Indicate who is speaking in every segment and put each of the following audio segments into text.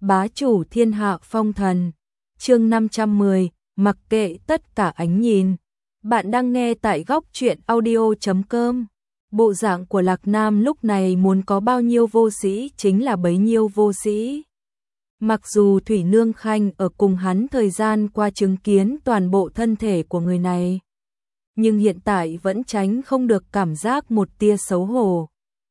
Speaker 1: bá chủ thiên hạ phong thần. Chương 510, mặc kệ tất cả ánh nhìn. Bạn đang nghe tại góc truyện audio.com. Bộ dạng của Lạc Nam lúc này muốn có bao nhiêu vô sĩ chính là bấy nhiêu vô sĩ. Mặc dù Thủy Nương Khanh ở cùng hắn thời gian qua chứng kiến toàn bộ thân thể của người này, nhưng hiện tại vẫn tránh không được cảm giác một tia xấu hổ.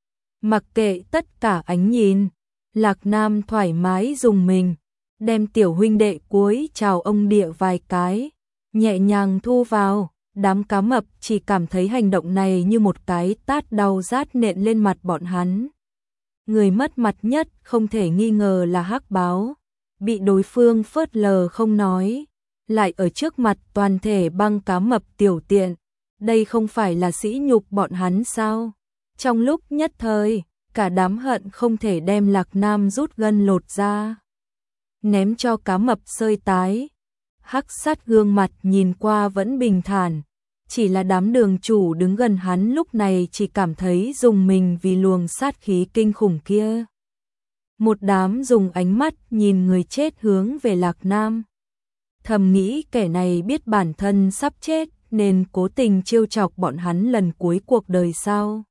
Speaker 1: Mặc kệ tất cả ánh nhìn, Lạc Nam thoải mái dùng mình, đem tiểu huynh đệ cúi chào ông địa vài cái, nhẹ nhàng thu vào. Đám cá mập chỉ cảm thấy hành động này như một cái tát đau rát nện lên mặt bọn hắn. Người mất mặt nhất không thể nghi ngờ là Hắc Báo, bị đối phương phớt lờ không nói, lại ở trước mặt toàn thể băng cá mập tiểu tiện, đây không phải là sỉ nhục bọn hắn sao? Trong lúc nhất thời, cả đám hận không thể đem Lạc Nam rút gân lột ra, ném cho cá mập sơi tái. Hắc Sát gương mặt nhìn qua vẫn bình thản, chỉ là đám đường chủ đứng gần hắn lúc này chỉ cảm thấy rùng mình vì luồng sát khí kinh khủng kia. Một đám dùng ánh mắt nhìn người chết hướng về Lạc Nam. Thầm nghĩ kẻ này biết bản thân sắp chết nên cố tình trêu chọc bọn hắn lần cuối cuộc đời sao.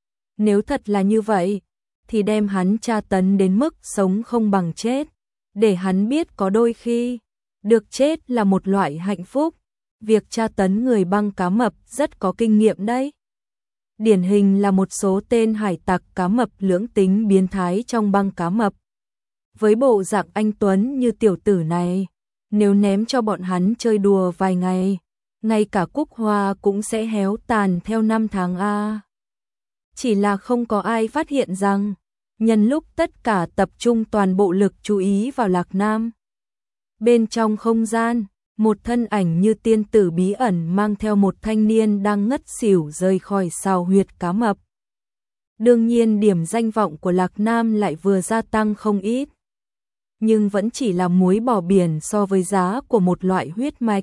Speaker 1: Nếu thật là như vậy, thì đem hắn tra tấn đến mức sống không bằng chết, để hắn biết có đôi khi được chết là một loại hạnh phúc. Việc tra tấn người băng cá mập rất có kinh nghiệm đấy. Điển hình là một số tên hải tặc cá mập lưỡng tính biến thái trong băng cá mập. Với bộ dạng anh tuấn như tiểu tử này, nếu ném cho bọn hắn chơi đùa vài ngày, ngay cả cúc hoa cũng sẽ héo tàn theo năm tháng a. Chỉ là không có ai phát hiện rằng, nhân lúc tất cả tập trung toàn bộ lực chú ý vào Lạc Nam, bên trong không gian, một thân ảnh như tiên tử bí ẩn mang theo một thanh niên đang ngất xỉu rời khỏi sào huyệt cá mập. Đương nhiên điểm danh vọng của Lạc Nam lại vừa gia tăng không ít, nhưng vẫn chỉ là muối bỏ biển so với giá của một loại huyết mạch.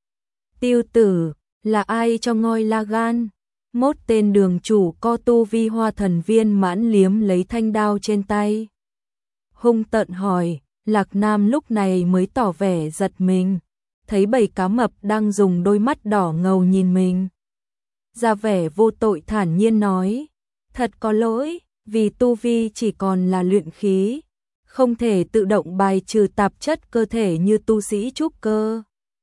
Speaker 1: Tiêu tử, là ai cho ngôi la gan? Mốt tên đường chủ co tu vi hoa thần viên mãn liếm lấy thanh đao trên tay, hung tợn hỏi. Lạc Nam lúc này mới tỏ vẻ giật mình, thấy bầy cá mập đang dùng đôi mắt đỏ ngầu nhìn mình. Ra vẻ vô tội thản nhiên nói, thật có lỗi, vì tu vi chỉ còn là luyện khí, không thể tự động bài trừ tạp chất cơ thể như tu sĩ trúc cơ,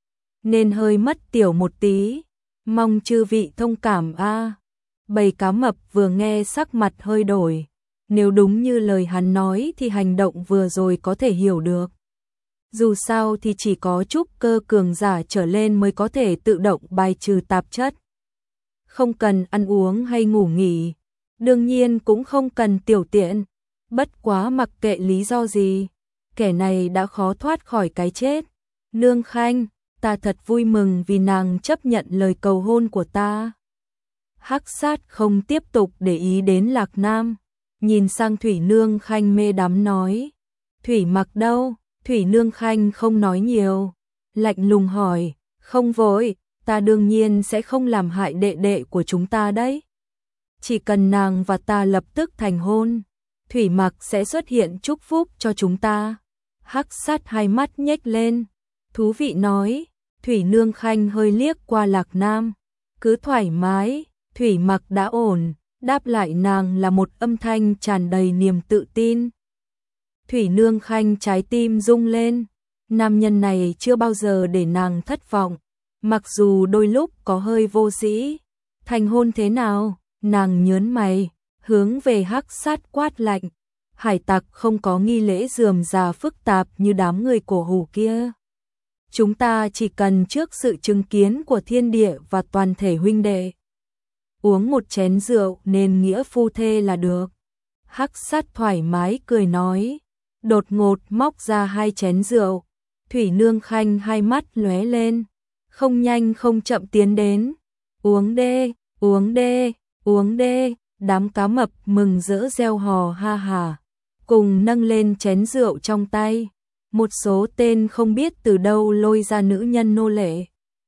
Speaker 1: nên hơi mất tiểu một tí, mong chư vị thông cảm a. Bầy cá mập vừa nghe sắc mặt hơi đổi. Nếu đúng như lời hắn nói thì hành động vừa rồi có thể hiểu được. Dù sao thì chỉ có trúc cơ cường giả trở lên mới có thể tự động bài trừ tạp chất. Không cần ăn uống hay ngủ nghỉ, đương nhiên cũng không cần tiểu tiện. Bất quá mặc kệ lý do gì, kẻ này đã khó thoát khỏi cái chết. Nương Khanh, ta thật vui mừng vì nàng chấp nhận lời cầu hôn của ta. Hắc Sát không tiếp tục để ý đến Lạc Nam, nhìn sang Thủy Nương Khanh mê đắm nói, Thủy Mặc đâu? Thủy Nương Khanh không nói nhiều, lạnh lùng hỏi, không vội, ta đương nhiên sẽ không làm hại đệ đệ của chúng ta đấy. Chỉ cần nàng và ta lập tức thành hôn, Thủy Mặc sẽ xuất hiện chúc phúc cho chúng ta. Hắc Sát hai mắt nhếch lên, thú vị nói. Thủy Nương Khanh hơi liếc qua Lạc Nam, cứ thoải mái, Thủy Mặc đã ổn. Đáp lại nàng là một âm thanh tràn đầy niềm tự tin. Thủy Nương Khanh trái tim rung lên, nam nhân này chưa bao giờ để nàng thất vọng, mặc dù đôi lúc có hơi vô sĩ. Thành hôn thế nào? Nàng nhớn mày, hướng về Hắc Sát quát lạnh. Hải tặc không có nghi lễ rườm rà phức tạp như đám người cổ hủ kia. Chúng ta chỉ cần trước sự chứng kiến của thiên địa và toàn thể huynh đệ, uống một chén rượu nên nghĩa phu thê là được. Hắc Sát thoải mái cười nói, đột ngột móc ra hai chén rượu. Thủy Nương Khanh hai mắt lóe lên, không nhanh không chậm tiến đến. Uống đê, uống đê, uống đê. Đám cá mập mừng rỡ reo hò ha hà, cùng nâng lên chén rượu trong tay. Một số tên không biết từ đâu lôi ra nữ nhân nô lệ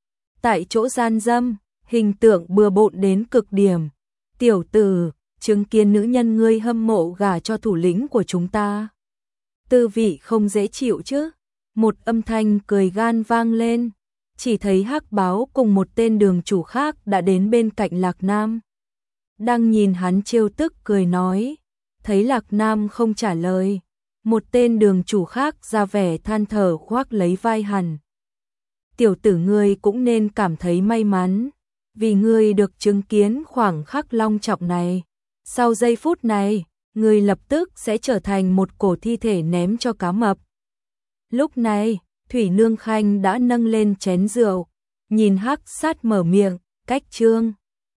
Speaker 1: tại chỗ gian dâm, hình tượng bừa bộn đến cực điểm. Tiểu tử, chứng kiến nữ nhân ngươi hâm mộ gả cho thủ lĩnh của chúng ta, tư vị không dễ chịu chứ. Một âm thanh cười gan vang lên, chỉ thấy Hắc Báo cùng một tên đường chủ khác đã đến bên cạnh Lạc Nam. Đang nhìn hắn trêu tức cười nói, thấy Lạc Nam không trả lời, một tên đường chủ khác ra vẻ than thở khoác lấy vai hắn. Tiểu tử ngươi cũng nên cảm thấy may mắn, vì ngươi được chứng kiến khoảng khắc long trọng này. Sau giây phút này, ngươi lập tức sẽ trở thành một cổ thi thể ném cho cá mập. Lúc này, Thủy Nương Khanh đã nâng lên chén rượu, nhìn Hắc Sát mở miệng, cách Trương